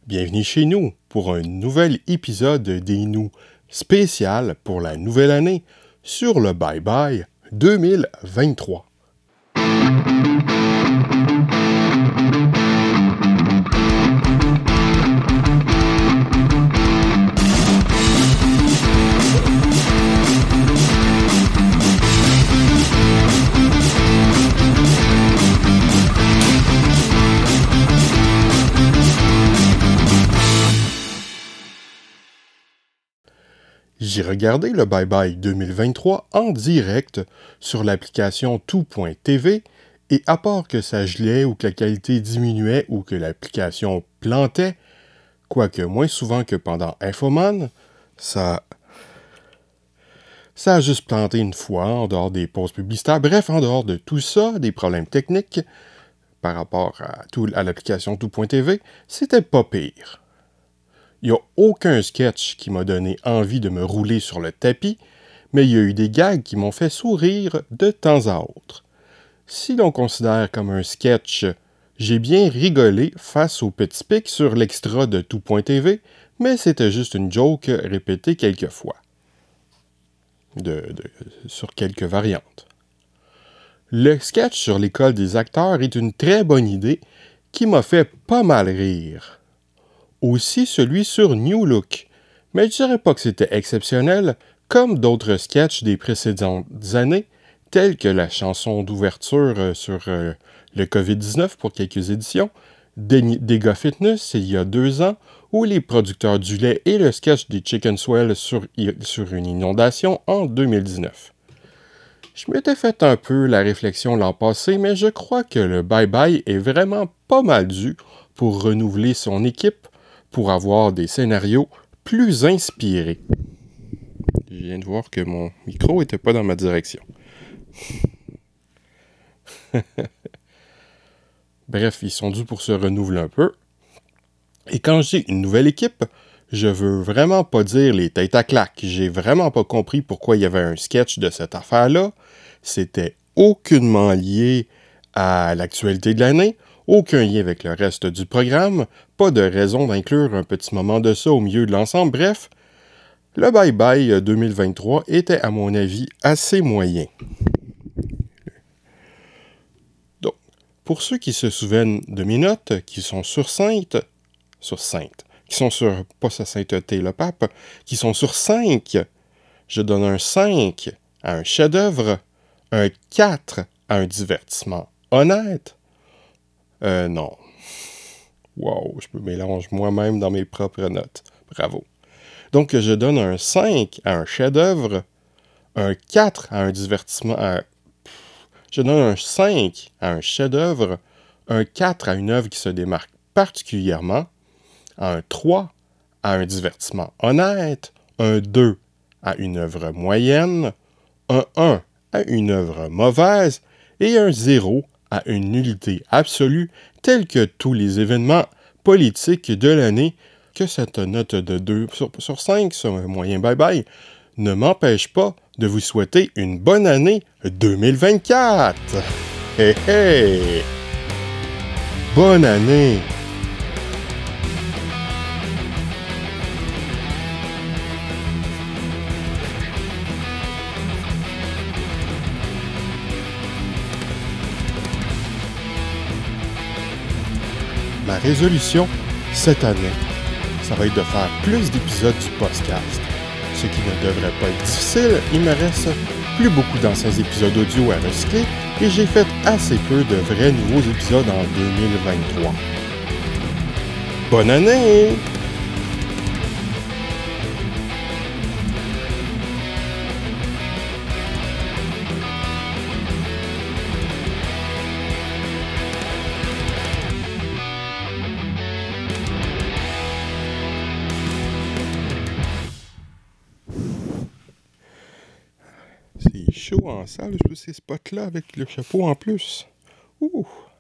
Bienvenue chez nous pour un nouvel épisode des Nous spécial pour la nouvelle année sur le Bye Bye 2023. J'ai regardé le Bye Bye 2023 en direct sur l'application Tout.tv et à part que ça gelait ou que la qualité diminuait ou que l'application plantait, quoique moins souvent que pendant Infoman, ça a juste planté une fois en dehors des pauses publicitaires. Bref, en dehors de tout ça, des problèmes techniques par rapport à l'application Tout.tv, c'était pas pire. Il n'y a aucun sketch qui m'a donné envie de me rouler sur le tapis, mais il y a eu des gags qui m'ont fait sourire de temps à autre. Si l'on considère comme un sketch, j'ai bien rigolé face au petit pic sur l'extra de Tout.tv, mais c'était juste une joke répétée quelques fois. Sur quelques variantes. Le sketch sur l'école des acteurs est une très bonne idée qui m'a fait pas mal rire. Aussi celui sur New Look, mais je dirais pas que c'était exceptionnel, comme d'autres sketchs des précédentes années, tels que la chanson d'ouverture sur le COVID-19 pour quelques éditions, Dega Fitness il y a 2 ans, ou les producteurs du lait et le sketch des Chicken Swell sur une inondation en 2019. Je m'étais fait un peu la réflexion l'an passé, mais je crois que le Bye Bye est vraiment pas mal dû pour renouveler son équipe, pour avoir des scénarios plus inspirés. Je viens de voir que mon micro n'était pas dans ma direction. Bref, ils sont dus pour se renouveler un peu. Et quand j'ai une nouvelle équipe, je veux vraiment pas dire les têtes à claque. J'ai vraiment pas compris pourquoi il y avait un sketch de cette affaire-là. C'était aucunement lié à l'actualité de l'année, aucun lien avec le reste du programme, pas de raison d'inclure un petit moment de ça au milieu de l'ensemble. Bref, le Bye Bye 2023 était à mon avis assez moyen. Donc, pour ceux qui se souviennent de mes notes, qui sont qui sont sur, pas sa sainteté le pape, qui sont sur 5, je donne un 5 à un chef-d'œuvre, un 4 à un divertissement honnête. Non. Wow, je me mélange moi-même dans mes propres notes. Bravo. Donc, je donne un 5 à un chef-d'œuvre, un 4 à un divertissement. Je donne un 5 à un chef-d'œuvre, un 4 à une œuvre qui se démarque particulièrement, un 3 à un divertissement honnête, un 2 à une œuvre moyenne, un 1 à une œuvre mauvaise et un 0 à une nullité absolue, telle que tous les événements politiques de l'année, que cette note de 2 sur 5 sur un moyen bye-bye ne m'empêche pas de vous souhaiter une bonne année 2024. Hé hé! Bonne année! Ma résolution, cette année, ça va être de faire plus d'épisodes du podcast. Ce qui ne devrait pas être difficile, il me reste plus beaucoup d'anciens épisodes audio à recycler et j'ai fait assez peu de vrais nouveaux épisodes en 2023. Bonne année! C'est chaud en salle, ces spots-là avec le chapeau en plus. Ouh!